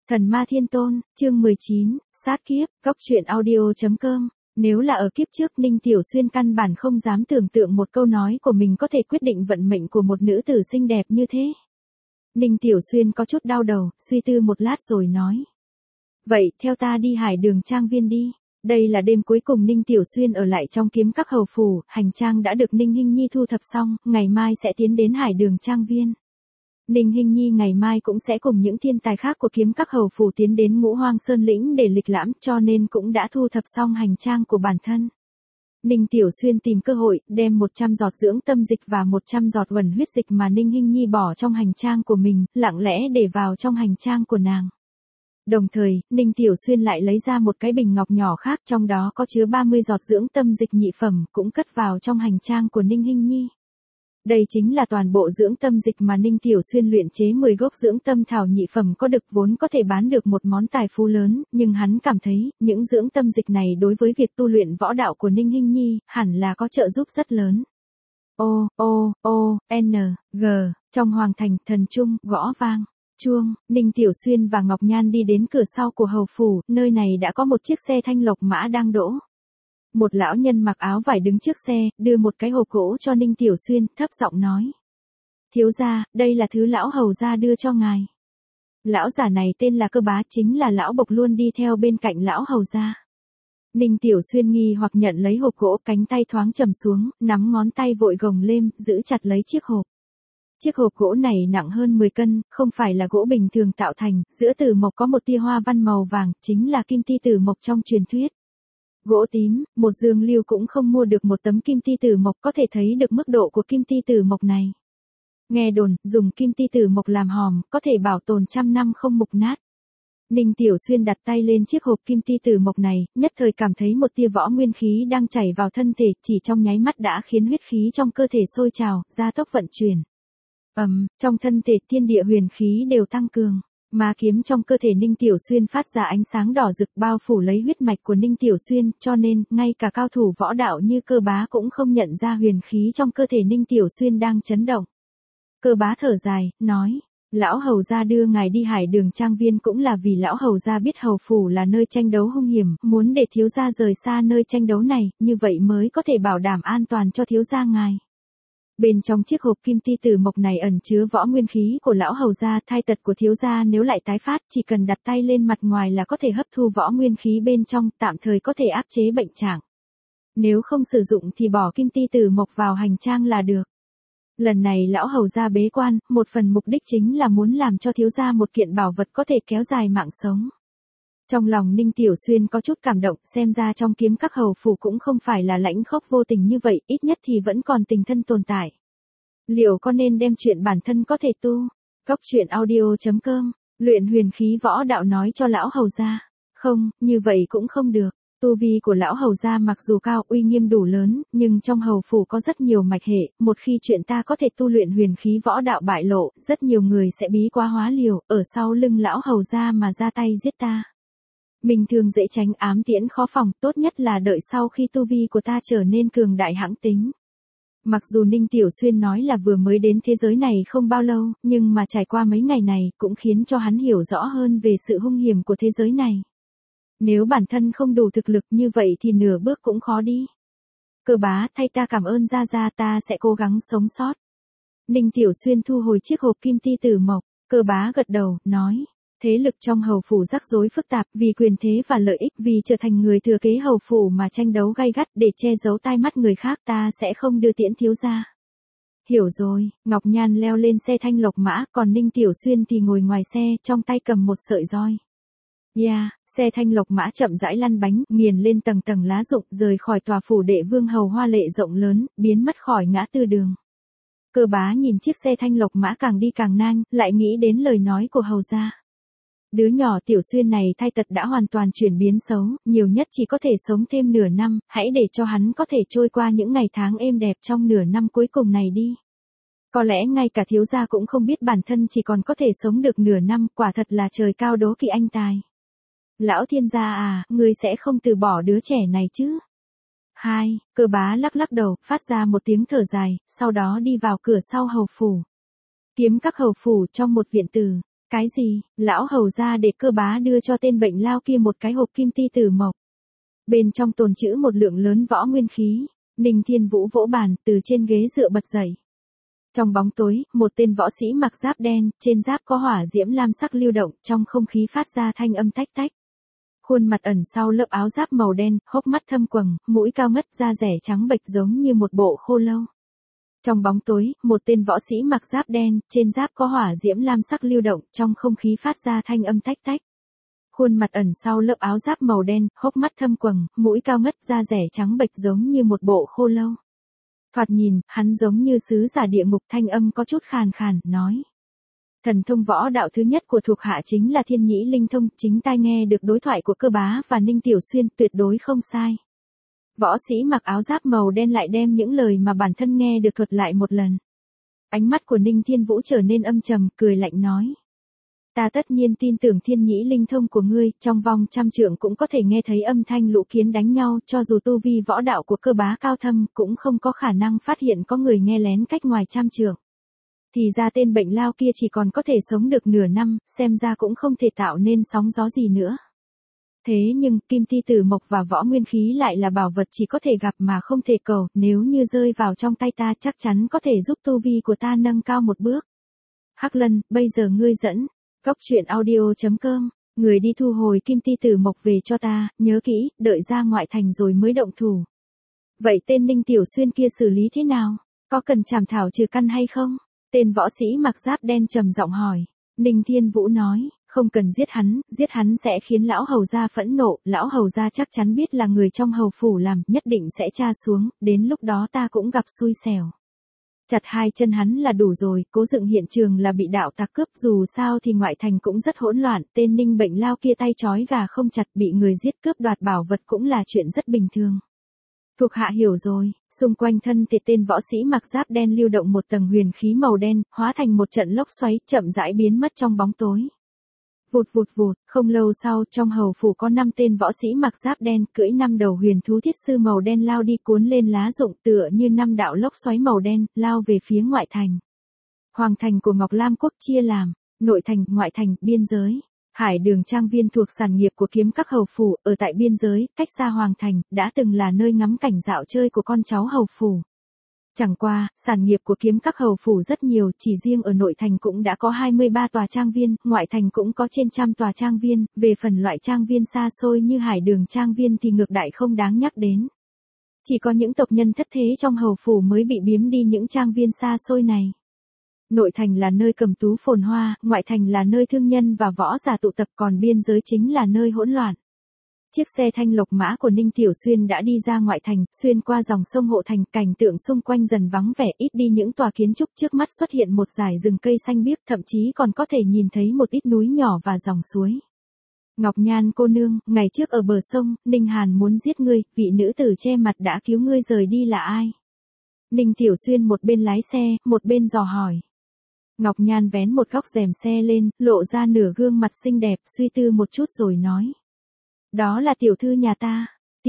Thần Ma Thiên Tôn, chương 19, sát kiếp, góc truyện audio.com. Nếu là ở kiếp trước, Ninh Tiểu Xuyên căn bản không dám tưởng tượng một câu nói của mình có thể quyết định vận mệnh của một nữ tử xinh đẹp như thế. Ninh Tiểu Xuyên có chút đau đầu, suy tư một lát rồi nói. Vậy, theo ta đi Hải Đường Trang Viên đi. Đây là đêm cuối cùng Ninh Tiểu Xuyên ở lại trong Kiếm Các hầu phủ, hành trang đã được Ninh Hinh Nhi thu thập xong, ngày mai sẽ tiến đến Hải Đường Trang Viên. Ninh Hinh Nhi ngày mai cũng sẽ cùng những thiên tài khác của Kiếm Các hầu phủ tiến đến Ngũ Hoang Sơn lĩnh để lịch lãm, cho nên cũng đã thu thập xong hành trang của bản thân. Ninh Tiểu Xuyên tìm cơ hội, đem 100 giọt dưỡng tâm dịch và 100 giọt uẩn huyết dịch mà Ninh Hinh Nhi bỏ trong hành trang của mình, lặng lẽ để vào trong hành trang của nàng. Đồng thời, Ninh Tiểu Xuyên lại lấy ra một cái bình ngọc nhỏ khác, trong đó có chứa 30 giọt dưỡng tâm dịch nhị phẩm, cũng cất vào trong hành trang của Ninh Hinh Nhi. Đây chính là toàn bộ dưỡng tâm dịch mà Ninh Tiểu Xuyên luyện chế 10 gốc dưỡng tâm thảo nhị phẩm có được, vốn có thể bán được một món tài phú lớn, nhưng hắn cảm thấy, những dưỡng tâm dịch này đối với việc tu luyện võ đạo của Ninh Hinh Nhi, hẳn là có trợ giúp rất lớn. N, G, trong hoàng thành, thần trung, gõ vang. Chuông, Ninh Tiểu Xuyên và Ngọc Nhan đi đến cửa sau của hầu phủ, nơi này đã có một chiếc xe thanh lộc mã đang đỗ. Một lão nhân mặc áo vải đứng trước xe, đưa một cái hộp gỗ cho Ninh Tiểu Xuyên, thấp giọng nói. Thiếu gia, đây là thứ lão hầu gia đưa cho ngài. Lão giả này tên là Cơ Bá, chính là lão bộc luôn đi theo bên cạnh lão hầu gia. Ninh Tiểu Xuyên nghi hoặc nhận lấy hộp gỗ, cánh tay thoáng trầm xuống, nắm ngón tay vội gồng lên, giữ chặt lấy chiếc hộp. Chiếc hộp gỗ này nặng hơn 10 cân, không phải là gỗ bình thường tạo thành, giữa tử mộc có một tia hoa văn màu vàng, chính là kim ti tử mộc trong truyền thuyết. Gỗ tím, một dương lưu cũng không mua được một tấm kim ti tử mộc, có thể thấy được mức độ của kim ti tử mộc này. Nghe đồn, dùng kim ti tử mộc làm hòm, có thể bảo tồn trăm năm không mục nát. Ninh Tiểu Xuyên đặt tay lên chiếc hộp kim ti tử mộc này, nhất thời cảm thấy một tia võ nguyên khí đang chảy vào thân thể, chỉ trong nháy mắt đã khiến huyết khí trong cơ thể sôi trào, gia tốc vận chuyển. Trong thân thể thiên địa huyền khí đều tăng cường, ma kiếm trong cơ thể Ninh Tiểu Xuyên phát ra ánh sáng đỏ rực bao phủ lấy huyết mạch của Ninh Tiểu Xuyên, cho nên, ngay cả cao thủ võ đạo như Cơ Bá cũng không nhận ra huyền khí trong cơ thể Ninh Tiểu Xuyên đang chấn động. Cơ Bá thở dài, nói, lão hầu gia đưa ngài đi Hải Đường Trang Viên cũng là vì lão hầu gia biết hầu phủ là nơi tranh đấu hung hiểm, muốn để thiếu gia rời xa nơi tranh đấu này, như vậy mới có thể bảo đảm an toàn cho thiếu gia ngài. Bên trong chiếc hộp kim ti tử mộc này ẩn chứa võ nguyên khí của lão hầu gia, thai tật của thiếu gia nếu lại tái phát, chỉ cần đặt tay lên mặt ngoài là có thể hấp thu võ nguyên khí bên trong, tạm thời có thể áp chế bệnh trạng. Nếu không sử dụng thì bỏ kim ti tử mộc vào hành trang là được. Lần này lão hầu gia bế quan, một phần mục đích chính là muốn làm cho thiếu gia một kiện bảo vật có thể kéo dài mạng sống. Trong lòng Ninh Tiểu Xuyên có chút cảm động, xem ra trong Kiếm Các hầu phủ cũng không phải là lãnh khốc vô tình như vậy, ít nhất thì vẫn còn tình thân tồn tại. Liệu có nên đem chuyện bản thân có thể tu? Góc truyện audio.com, luyện huyền khí võ đạo nói cho lão hầu gia. Không, như vậy cũng không được. Tu vi của lão hầu gia mặc dù cao, uy nghiêm đủ lớn, nhưng trong hầu phủ có rất nhiều mạch hệ, một khi chuyện ta có thể tu luyện huyền khí võ đạo bại lộ, rất nhiều người sẽ bí quá hóa liều, ở sau lưng lão hầu gia mà ra tay giết ta. Mình thường dễ tránh, ám tiễn khó phòng, tốt nhất là đợi sau khi tu vi của ta trở nên cường đại hãng tính. Mặc dù Ninh Tiểu Xuyên nói là vừa mới đến thế giới này không bao lâu, nhưng mà trải qua mấy ngày này cũng khiến cho hắn hiểu rõ hơn về sự hung hiểm của thế giới này. Nếu bản thân không đủ thực lực như vậy thì nửa bước cũng khó đi. Cơ Bá, thay ta cảm ơn gia gia, ta sẽ cố gắng sống sót. Ninh Tiểu Xuyên thu hồi chiếc hộp kim ti tử mộc, Cơ Bá gật đầu, nói. Thế lực trong hầu phủ rắc rối phức tạp, vì quyền thế và lợi ích, vì trở thành người thừa kế hầu phủ mà tranh đấu gay gắt, để che giấu tai mắt người khác, ta sẽ không đưa tiễn thiếu gia. Hiểu rồi. Ngọc Nhan leo lên xe thanh lộc mã, còn Ninh Tiểu Xuyên thì ngồi ngoài xe, trong tay cầm một sợi roi. Xe thanh lộc mã chậm rãi lăn bánh, nghiền lên tầng tầng lá rụng, rời khỏi tòa phủ đệ vương hầu hoa lệ rộng lớn, biến mất khỏi ngã tư đường. Cơ Bá nhìn chiếc xe thanh lộc mã càng đi càng nhanh, lại nghĩ đến lời nói của hầu gia. Đứa nhỏ Tiểu Xuyên này thai tật đã hoàn toàn chuyển biến xấu, nhiều nhất chỉ có thể sống thêm nửa năm, hãy để cho hắn có thể trôi qua những ngày tháng êm đẹp trong nửa năm cuối cùng này đi. Có lẽ ngay cả thiếu gia cũng không biết bản thân chỉ còn có thể sống được nửa năm, quả thật là trời cao đố kỵ anh tài. Lão thiên gia à, ngươi sẽ không từ bỏ đứa trẻ này chứ? Cơ Bá lắc lắc đầu, phát ra một tiếng thở dài, sau đó đi vào cửa sau hầu phủ. Kiếm Các hầu phủ trong một viện tử. Cái gì? Lão hầu ra để Cơ Bá đưa cho tên bệnh lao kia một cái hộp kim ti tử mộc. Bên trong tồn trữ một lượng lớn võ nguyên khí. Ninh Thiên Vũ vỗ bàn, từ trên ghế dựa bật dậy. Trong bóng tối, một tên võ sĩ mặc giáp đen, trên giáp có hỏa diễm lam sắc lưu động, trong không khí phát ra thanh âm tách tách. Khuôn mặt ẩn sau lớp áo giáp màu đen, hốc mắt thâm quầng, mũi cao ngất, da rẻ trắng bệch giống như một bộ khô lâu. Trong bóng tối, một tên võ sĩ mặc giáp đen, trên giáp có hỏa diễm lam sắc lưu động, trong không khí phát ra thanh âm tách tách. Khuôn mặt ẩn sau lớp áo giáp màu đen, hốc mắt thâm quầng, mũi cao ngất, da rẻ trắng bệch giống như một bộ khô lâu. Thoạt nhìn, hắn giống như sứ giả địa ngục, thanh âm có chút khàn khàn, nói. Thần thông võ đạo thứ nhất của thuộc hạ chính là Thiên Nhĩ Linh Thông, chính tai nghe được đối thoại của Cơ Bá và Ninh Tiểu Xuyên, tuyệt đối không sai. Võ sĩ mặc áo giáp màu đen lại đem những lời mà bản thân nghe được thuật lại một lần. Ánh mắt của Ninh Thiên Vũ trở nên âm trầm, cười lạnh nói. Ta tất nhiên tin tưởng Thiên Nhĩ Linh Thông của ngươi, trong vòng 100 trượng cũng có thể nghe thấy âm thanh lũ kiến đánh nhau, cho dù tu vi võ đạo của Cơ Bá cao thâm, cũng không có khả năng phát hiện có người nghe lén cách ngoài 100 trượng. Thì ra tên bệnh lao kia chỉ còn có thể sống được nửa năm, xem ra cũng không thể tạo nên sóng gió gì nữa. Thế nhưng, kim ti tử mộc và võ nguyên khí lại là bảo vật chỉ có thể gặp mà không thể cầu, nếu như rơi vào trong tay ta chắc chắn có thể giúp tu vi của ta nâng cao một bước. Hắc Lân, bây giờ ngươi dẫn. Cốc truyện audio.com, người đi thu hồi kim ti tử mộc về cho ta, nhớ kỹ, đợi ra ngoại thành rồi mới động thủ. Vậy tên Ninh Tiểu Xuyên kia xử lý thế nào? Có cần trảm thảo trừ căn hay không? Tên võ sĩ mặc giáp đen trầm giọng hỏi. Ninh Thiên Vũ nói, không cần giết hắn sẽ khiến lão hầu gia phẫn nộ, lão hầu gia chắc chắn biết là người trong hầu phủ làm, nhất định sẽ tra xuống, đến lúc đó ta cũng gặp xui xẻo. Chặt hai chân hắn là đủ rồi, cố dựng hiện trường là bị đạo tặc cướp, dù sao thì ngoại thành cũng rất hỗn loạn, tên Ninh bệnh lao kia tay trói gà không chặt, bị người giết cướp đoạt bảo vật cũng là chuyện rất bình thường. Thuộc hạ hiểu rồi, xung quanh thân thể tên võ sĩ mặc giáp đen lưu động một tầng huyền khí màu đen, hóa thành một trận lốc xoáy, chậm rãi biến mất trong bóng tối. Vụt vụt vụt, không lâu sau, trong hầu phủ có 5 tên võ sĩ mặc giáp đen, cưỡi 5 đầu huyền thú thiết sư màu đen lao đi cuốn lên lá rụng tựa như 5 đạo lốc xoáy màu đen, lao về phía ngoại thành. Hoàng thành của Ngọc Lam Quốc chia làm, nội thành, ngoại thành, biên giới. Hải Đường Trang Viên thuộc sản nghiệp của Kiếm Các hầu phủ, ở tại biên giới, cách xa Hoàng thành, đã từng là nơi ngắm cảnh dạo chơi của con cháu hầu phủ. Chẳng qua, sản nghiệp của Kiếm Các hầu phủ rất nhiều, chỉ riêng ở nội thành cũng đã có 23 tòa trang viên, ngoại thành cũng có trên 100 tòa trang viên, về phần loại trang viên xa xôi như Hải Đường Trang Viên thì ngược đại không đáng nhắc đến. Chỉ có những tộc nhân thất thế trong hầu phủ mới bị biếm đi những trang viên xa xôi này. Nội thành là nơi cầm tú phồn hoa, ngoại thành là nơi thương nhân và võ giả tụ tập, còn biên giới chính là nơi hỗn loạn. Chiếc xe thanh lộc mã của Ninh Tiểu Xuyên đã đi ra ngoại thành, xuyên qua dòng sông Hộ Thành, cảnh tượng xung quanh dần vắng vẻ, ít đi những tòa kiến trúc, trước mắt xuất hiện một dải rừng cây xanh biếc, thậm chí còn có thể nhìn thấy một ít núi nhỏ và dòng suối. Ngọc Nhan cô nương, ngày trước ở bờ sông, Ninh Hàn muốn giết ngươi, vị nữ tử che mặt đã cứu ngươi rời đi là ai? Ninh Tiểu Xuyên một bên lái xe, một bên dò hỏi. Ngọc Nhan vén một góc rèm xe lên, lộ ra nửa gương mặt xinh đẹp, suy tư một chút rồi nói. Đó là tiểu thư nhà ta.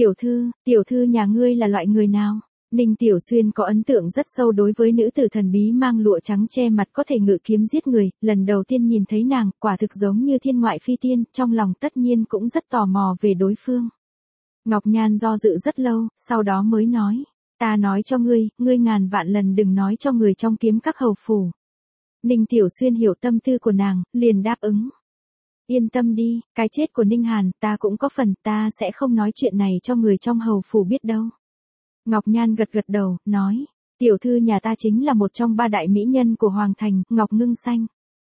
Tiểu thư nhà ngươi là loại người nào? Ninh Tiểu Xuyên có ấn tượng rất sâu đối với nữ tử thần bí mang lụa trắng che mặt có thể ngự kiếm giết người, lần đầu tiên nhìn thấy nàng, quả thực giống như thiên ngoại phi tiên, trong lòng tất nhiên cũng rất tò mò về đối phương. Ngọc Nhan do dự rất lâu, sau đó mới nói. Ta nói cho ngươi, ngươi ngàn vạn lần đừng nói cho người trong Kiếm Các hầu phủ. Ninh Tiểu Xuyên hiểu tâm tư của nàng, liền đáp ứng. Yên tâm đi, cái chết của Ninh Hàn, ta cũng có phần, ta sẽ không nói chuyện này cho người trong hầu phủ biết đâu. Ngọc Nhan gật gật đầu, nói, tiểu thư nhà ta chính là một trong 3 đại mỹ nhân của Hoàng thành, Ngọc Ngưng Xanh.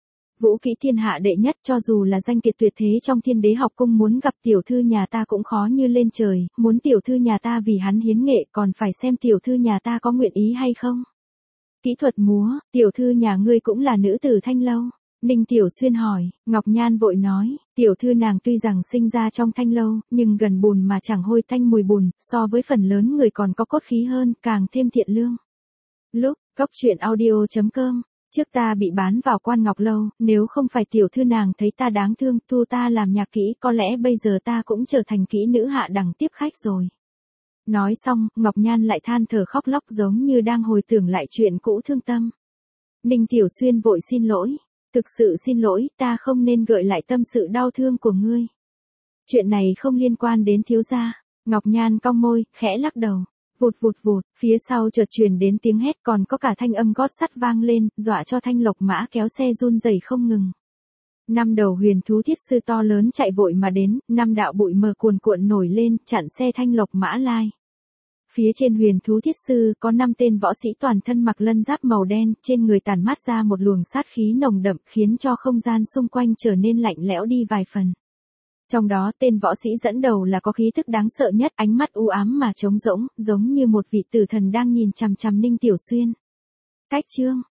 Vũ kỹ thiên hạ đệ nhất, cho dù là danh kiệt tuyệt thế trong Thiên Đế học cung, muốn gặp tiểu thư nhà ta cũng khó như lên trời, muốn tiểu thư nhà ta vì hắn hiến nghệ, còn phải xem tiểu thư nhà ta có nguyện ý hay không. Kỹ thuật múa, tiểu thư nhà ngươi cũng là nữ tử Thanh Lâu. Ninh Tiểu Xuyên hỏi, Ngọc Nhan vội nói, tiểu thư nàng tuy rằng sinh ra trong Thanh Lâu, nhưng gần bùn mà chẳng hôi tanh mùi bùn, so với phần lớn người còn có cốt khí hơn, càng thêm thiện lương. Lúc, Cốc truyện audio.com, trước ta bị bán vào Quan Ngọc Lâu, nếu không phải tiểu thư nàng thấy ta đáng thương, thu ta làm nhạc kỹ, có lẽ bây giờ ta cũng trở thành kỹ nữ hạ đẳng tiếp khách rồi. Nói xong, Ngọc Nhan lại than thở khóc lóc giống như đang hồi tưởng lại chuyện cũ thương tâm. Ninh Tiểu Xuyên vội xin lỗi. Thực sự xin lỗi, ta không nên gợi lại tâm sự đau thương của ngươi. Chuyện này không liên quan đến thiếu gia. Ngọc Nhan cong môi, khẽ lắc đầu. Vụt vụt vụt, phía sau chợt truyền đến tiếng hét, còn có cả thanh âm gót sắt vang lên, dọa cho Thanh Lộc Mã kéo xe run rẩy không ngừng. 5 đầu huyền thú thiết sư to lớn chạy vội mà đến, 5 đạo bụi mờ cuồn cuộn nổi lên, chặn xe Thanh Lộc Mã lai. Phía trên huyền thú thiết sư có 5 tên võ sĩ toàn thân mặc lân giáp màu đen, trên người tản mát ra một luồng sát khí nồng đậm, khiến cho không gian xung quanh trở nên lạnh lẽo đi vài phần. Trong đó tên võ sĩ dẫn đầu là có khí thức đáng sợ nhất, ánh mắt u ám mà trống rỗng, giống như một vị tử thần đang nhìn chằm chằm Ninh Tiểu Xuyên. Cách chương